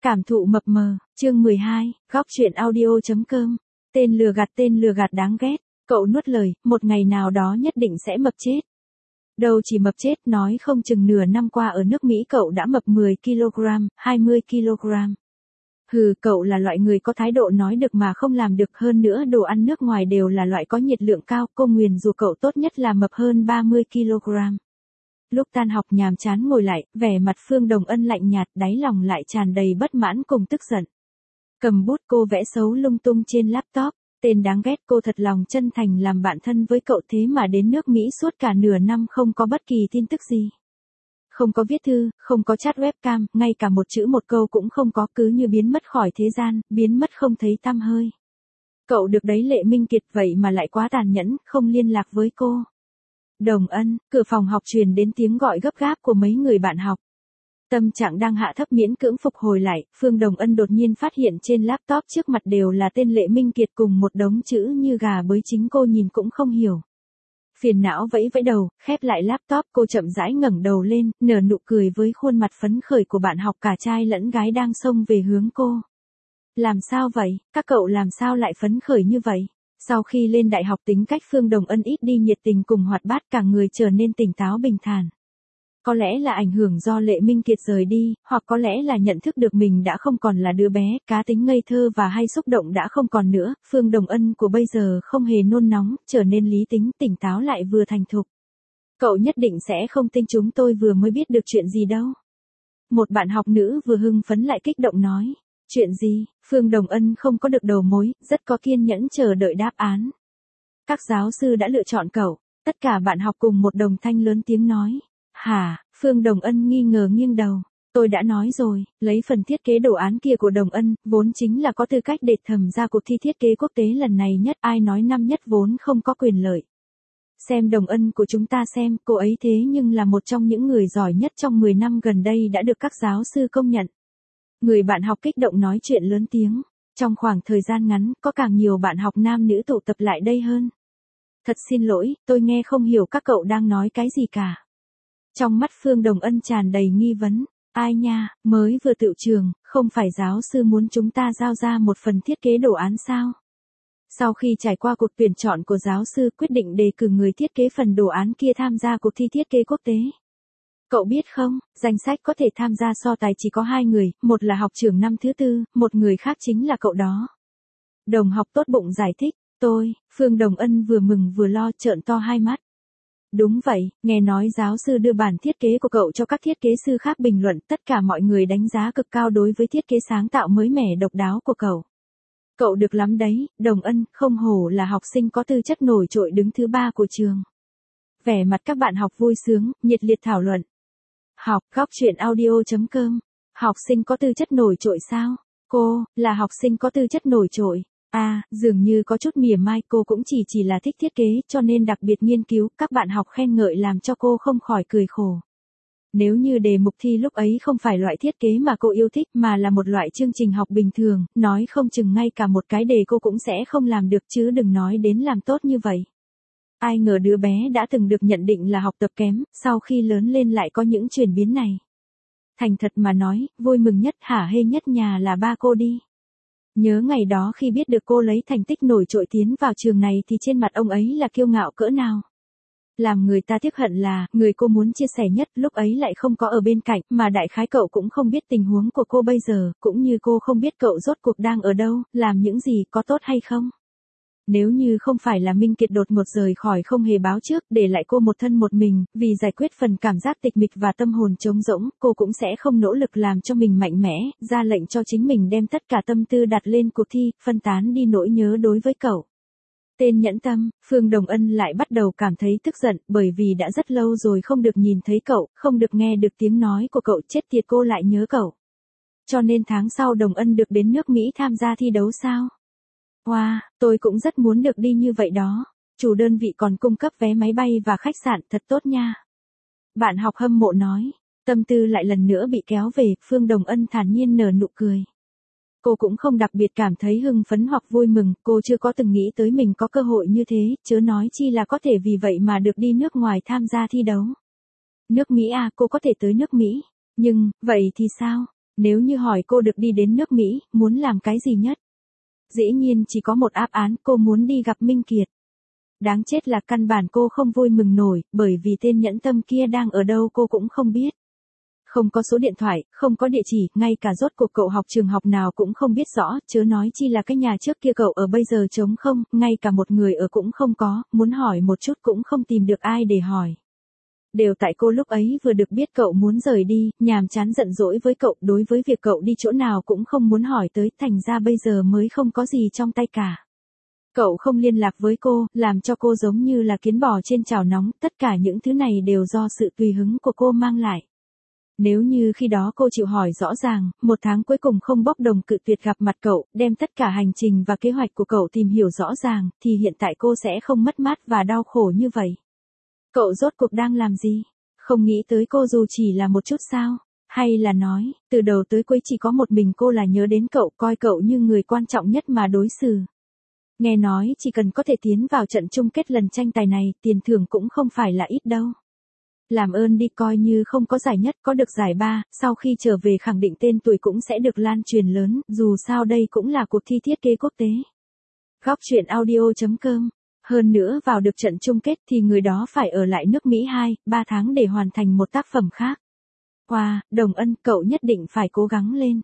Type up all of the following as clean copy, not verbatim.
Cảm thụ mập mờ, chương 12, góc truyện audio.com. Tên lừa gạt đáng ghét. Cậu nuốt lời, một ngày nào đó nhất định sẽ mập chết. Đâu chỉ mập chết, nói không chừng nửa năm qua ở nước Mỹ cậu đã mập 10kg, 20kg. Hừ, cậu là loại người có thái độ nói được mà không làm được, hơn nữa đồ ăn nước ngoài đều là loại có nhiệt lượng cao, cô nguyền rủa cậu tốt nhất là mập hơn 30kg. Lúc tan học nhàm chán ngồi lại, vẻ mặt Phương Đồng Ân lạnh nhạt, đáy lòng lại tràn đầy bất mãn cùng tức giận. Cầm bút cô vẽ xấu lung tung trên laptop, tên đáng ghét, cô thật lòng chân thành làm bạn thân với cậu thế mà đến nước Mỹ suốt cả nửa năm không có bất kỳ tin tức gì. Không có viết thư, không có chat webcam, ngay cả một chữ một câu cũng không có, cứ như biến mất khỏi thế gian, biến mất không thấy tăm hơi. Cậu được đấy Lệ Minh Kiệt, vậy mà lại quá tàn nhẫn, không liên lạc với cô. Đồng Ân, cửa phòng học truyền đến tiếng gọi gấp gáp của mấy người bạn học. Tâm trạng đang hạ thấp miễn cưỡng phục hồi lại, Phương Đồng Ân đột nhiên phát hiện trên laptop trước mặt đều là tên Lệ Minh Kiệt cùng một đống chữ như gà bới, chính cô nhìn cũng không hiểu. Phiền não vẫy vẫy đầu, khép lại laptop, cô chậm rãi ngẩng đầu lên, nở nụ cười với khuôn mặt phấn khởi của bạn học cả trai lẫn gái đang xông về hướng cô. Làm sao vậy, các cậu làm sao lại phấn khởi như vậy? Sau khi lên đại học tính cách Phương Đồng Ân ít đi nhiệt tình cùng hoạt bát, cả người trở nên tỉnh táo bình thản. Có lẽ là ảnh hưởng do Lệ Minh Kiệt rời đi, hoặc có lẽ là nhận thức được mình đã không còn là đứa bé, cá tính ngây thơ và hay xúc động đã không còn nữa, Phương Đồng Ân của bây giờ không hề nôn nóng, trở nên lý tính, tỉnh táo lại vừa thành thục. Cậu nhất định sẽ không tin chúng tôi vừa mới biết được chuyện gì đâu. Một bạn học nữ vừa hưng phấn lại kích động nói. Chuyện gì? Phương Đồng Ân không có được đầu mối, rất có kiên nhẫn chờ đợi đáp án. Các giáo sư đã lựa chọn cậu, tất cả bạn học cùng một đồng thanh lớn tiếng nói. Hả? Phương Đồng Ân nghi ngờ nghiêng đầu. Tôi đã nói rồi, lấy phần thiết kế đồ án kia của Đồng Ân, vốn chính là có tư cách để thẩm ra cuộc thi thiết kế quốc tế lần này nhất, ai nói năm nhất vốn không có quyền lợi. Xem Đồng Ân của chúng ta xem, cô ấy thế nhưng là một trong những người giỏi nhất trong 10 năm gần đây đã được các giáo sư công nhận. Người bạn học kích động nói chuyện lớn tiếng. Trong khoảng thời gian ngắn, có càng nhiều bạn học nam nữ tụ tập lại đây hơn. Thật xin lỗi, tôi nghe không hiểu các cậu đang nói cái gì cả. Trong mắt Phương Đồng Ân tràn đầy nghi vấn. Ai nha, mới vừa tựu trường, không phải giáo sư muốn chúng ta giao ra một phần thiết kế đồ án sao? Sau khi trải qua cuộc tuyển chọn của giáo sư, quyết định đề cử người thiết kế phần đồ án kia tham gia cuộc thi thiết kế quốc tế. Cậu biết không, danh sách có thể tham gia so tài chỉ có 2 người, một là học trưởng năm thứ 4, một người khác chính là cậu đó. Đồng học tốt bụng giải thích, Phương Đồng Ân vừa mừng vừa lo, trợn to hai mắt. Đúng vậy, nghe nói giáo sư đưa bản thiết kế của cậu cho các thiết kế sư khác bình luận, tất cả mọi người đánh giá cực cao đối với thiết kế sáng tạo mới mẻ độc đáo của cậu. Cậu được lắm đấy, Đồng Ân, không hổ là học sinh có tư chất nổi trội đứng thứ 3 của trường. Vẻ mặt các bạn học vui sướng, nhiệt liệt thảo luận. Học, góc truyện audio.com. Học sinh có tư chất nổi trội sao? Cô, là học sinh có tư chất nổi trội. À, dường như có chút mỉa mai, cô cũng chỉ là thích thiết kế, cho nên đặc biệt nghiên cứu, các bạn học khen ngợi làm cho cô không khỏi cười khổ. Nếu như đề mục thi lúc ấy không phải loại thiết kế mà cô yêu thích mà là một loại chương trình học bình thường, nói không chừng ngay cả một cái đề cô cũng sẽ không làm được chứ đừng nói đến làm tốt như vậy. Ai ngờ đứa bé đã từng được nhận định là học tập kém, sau khi lớn lên lại có những chuyển biến này. Thành thật mà nói, vui mừng nhất hả hê nhất nhà là ba cô đi. Nhớ ngày đó khi biết được cô lấy thành tích nổi trội tiến vào trường này thì trên mặt ông ấy là kiêu ngạo cỡ nào. Làm người ta tiếc hận là, người cô muốn chia sẻ nhất lúc ấy lại không có ở bên cạnh, mà đại khái cậu cũng không biết tình huống của cô bây giờ, cũng như cô không biết cậu rốt cuộc đang ở đâu, làm những gì, có tốt hay không. Nếu như không phải là Minh Kiệt đột ngột rời khỏi không hề báo trước, để lại cô một thân một mình, vì giải quyết phần cảm giác tịch mịch và tâm hồn trống rỗng, cô cũng sẽ không nỗ lực làm cho mình mạnh mẽ, ra lệnh cho chính mình đem tất cả tâm tư đặt lên cuộc thi, phân tán đi nỗi nhớ đối với cậu. Tên nhẫn tâm, Phương Đồng Ân lại bắt đầu cảm thấy tức giận, bởi vì đã rất lâu rồi không được nhìn thấy cậu, không được nghe được tiếng nói của cậu, chết tiệt cô lại nhớ cậu. Cho nên tháng sau Đồng Ân được đến nước Mỹ tham gia thi đấu sao? Wow, tôi cũng rất muốn được đi như vậy đó. Chủ đơn vị còn cung cấp vé máy bay và khách sạn, thật tốt nha. Bạn học hâm mộ nói. Tâm tư lại lần nữa bị kéo về, Phương Đồng Ân thản nhiên nở nụ cười. Cô cũng không đặc biệt cảm thấy hưng phấn hoặc vui mừng, cô chưa có từng nghĩ tới mình có cơ hội như thế, chớ nói chi là có thể vì vậy mà được đi nước ngoài tham gia thi đấu. Nước Mỹ à, cô có thể tới nước Mỹ. Nhưng, vậy thì sao? Nếu như hỏi cô được đi đến nước Mỹ, muốn làm cái gì nhất? Dĩ nhiên chỉ có một đáp án, cô muốn đi gặp Minh Kiệt. Đáng chết là căn bản cô không vui mừng nổi, bởi vì tên nhẫn tâm kia đang ở đâu cô cũng không biết. Không có số điện thoại, không có địa chỉ, ngay cả rốt cuộc cậu học trường học nào cũng không biết rõ, chớ nói chi là cái nhà trước kia cậu ở bây giờ trống không, ngay cả một người ở cũng không có, muốn hỏi một chút cũng không tìm được ai để hỏi. Đều tại cô lúc ấy vừa được biết cậu muốn rời đi, nhàm chán giận dỗi với cậu, đối với việc cậu đi chỗ nào cũng không muốn hỏi tới, thành ra bây giờ mới không có gì trong tay cả. Cậu không liên lạc với cô, làm cho cô giống như là kiến bò trên chảo nóng, tất cả những thứ này đều do sự tùy hứng của cô mang lại. Nếu như khi đó cô chịu hỏi rõ ràng, một tháng cuối cùng không bốc đồng cự tuyệt gặp mặt cậu, đem tất cả hành trình và kế hoạch của cậu tìm hiểu rõ ràng, thì hiện tại cô sẽ không mất mát và đau khổ như vậy. Cậu rốt cuộc đang làm gì? Không nghĩ tới cô dù chỉ là một chút sao? Hay là nói, từ đầu tới cuối chỉ có một mình cô là nhớ đến cậu, coi cậu như người quan trọng nhất mà đối xử. Nghe nói chỉ cần có thể tiến vào trận chung kết lần tranh tài này, tiền thưởng cũng không phải là ít đâu. Làm ơn đi, coi như không có giải nhất, có được giải ba, sau khi trở về khẳng định tên tuổi cũng sẽ được lan truyền lớn, dù sao đây cũng là cuộc thi thiết kế quốc tế. Góc truyện audio.com. Hơn nữa vào được trận chung kết thì người đó phải ở lại nước Mỹ 2-3 tháng để hoàn thành một tác phẩm khác. Wow, Đồng Ân, cậu nhất định phải cố gắng lên.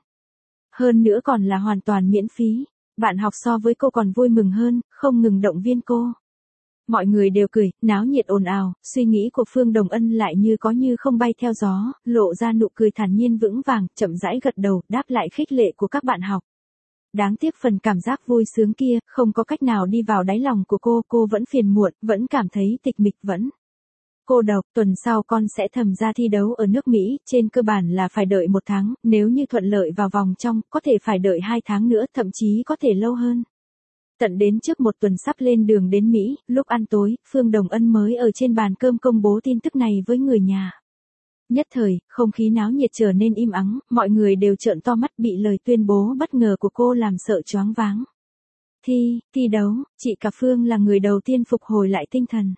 Hơn nữa còn là hoàn toàn miễn phí. Bạn học so với cô còn vui mừng hơn, không ngừng động viên cô. Mọi người đều cười, náo nhiệt ồn ào, suy nghĩ của Phương Đồng Ân lại như có như không bay theo gió, lộ ra nụ cười thản nhiên vững vàng, chậm rãi gật đầu, đáp lại khích lệ của các bạn học. Đáng tiếc phần cảm giác vui sướng kia, không có cách nào đi vào đáy lòng của cô vẫn phiền muộn, vẫn cảm thấy tịch mịch vẫn. Cô độc, tuần sau con sẽ thầm ra thi đấu ở nước Mỹ, trên cơ bản là phải đợi 1 tháng, nếu như thuận lợi vào vòng trong, có thể phải đợi 2 tháng nữa, thậm chí có thể lâu hơn. Tận đến trước 1 tuần sắp lên đường đến Mỹ, lúc ăn tối, Phương Đồng Ân mới ở trên bàn cơm công bố tin tức này với người nhà. Nhất thời, không khí náo nhiệt trở nên im ắng, mọi người đều trợn to mắt bị lời tuyên bố bất ngờ của cô làm sợ choáng váng. Thi đấu, chị cả Phương là người đầu tiên phục hồi lại tinh thần.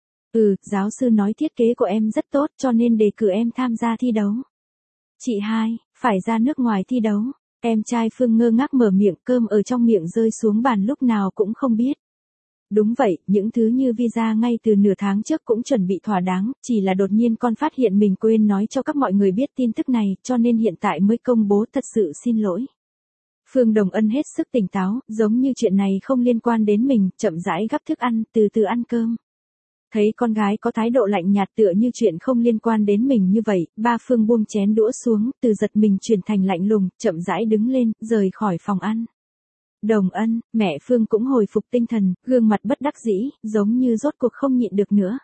Giáo sư nói thiết kế của em rất tốt cho nên đề cử em tham gia thi đấu. Chị hai, phải ra nước ngoài thi đấu. Em trai Phương ngơ ngác mở miệng, cơm ở trong miệng rơi xuống bàn lúc nào cũng không biết. Đúng vậy, những thứ như visa ngay từ nửa tháng trước cũng chuẩn bị thỏa đáng, chỉ là đột nhiên con phát hiện mình quên nói cho các mọi người biết tin tức này, cho nên hiện tại mới công bố, thật sự xin lỗi. Phương Đồng Ân hết sức tỉnh táo, giống như chuyện này không liên quan đến mình, chậm rãi gắp thức ăn, từ từ ăn cơm. Thấy con gái có thái độ lạnh nhạt tựa như chuyện không liên quan đến mình như vậy, ba Phương buông chén đũa xuống, từ giật mình chuyển thành lạnh lùng, chậm rãi đứng lên, rời khỏi phòng ăn. Đồng Ân, mẹ Phương cũng hồi phục tinh thần, gương mặt bất đắc dĩ, giống như rốt cuộc không nhịn được nữa.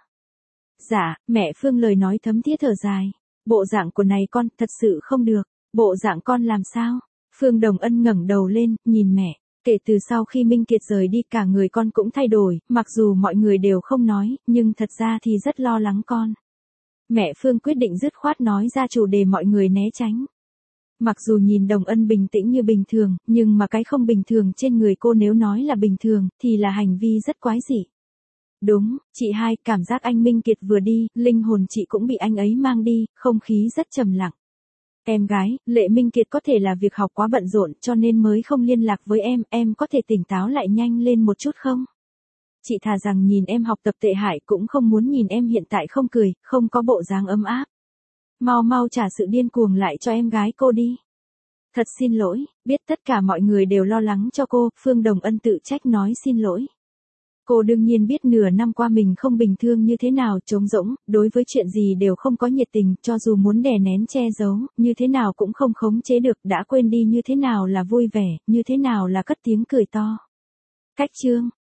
Dạ, mẹ Phương lời nói thấm thía thở dài. Bộ dạng của này con, thật sự không được. Bộ dạng con làm sao? Phương Đồng Ân ngẩng đầu lên, nhìn mẹ. Kể từ sau khi Minh Kiệt rời đi, cả người con cũng thay đổi, mặc dù mọi người đều không nói, nhưng thật ra thì rất lo lắng con. Mẹ Phương quyết định dứt khoát nói ra chủ đề mọi người né tránh. Mặc dù nhìn Đồng Ân bình tĩnh như bình thường, nhưng mà cái không bình thường trên người cô nếu nói là bình thường, thì là hành vi rất quái dị. Đúng, chị hai, cảm giác anh Minh Kiệt vừa đi, linh hồn chị cũng bị anh ấy mang đi, không khí rất trầm lặng. Em gái, Lệ Minh Kiệt có thể là việc học quá bận rộn cho nên mới không liên lạc với em có thể tỉnh táo lại nhanh lên một chút không? Chị thà rằng nhìn em học tập tệ hại cũng không muốn nhìn em hiện tại không cười, không có bộ dáng ấm áp. Mau trả sự điên cuồng lại cho em gái cô đi. Thật xin lỗi, biết tất cả mọi người đều lo lắng cho cô, Phương Đồng Ân tự trách nói xin lỗi. Cô đương nhiên biết nửa năm qua mình không bình thường như thế nào, trống rỗng, đối với chuyện gì đều không có nhiệt tình, cho dù muốn đè nén che giấu, như thế nào cũng không khống chế được, đã quên đi như thế nào là vui vẻ, như thế nào là cất tiếng cười to. Cách chương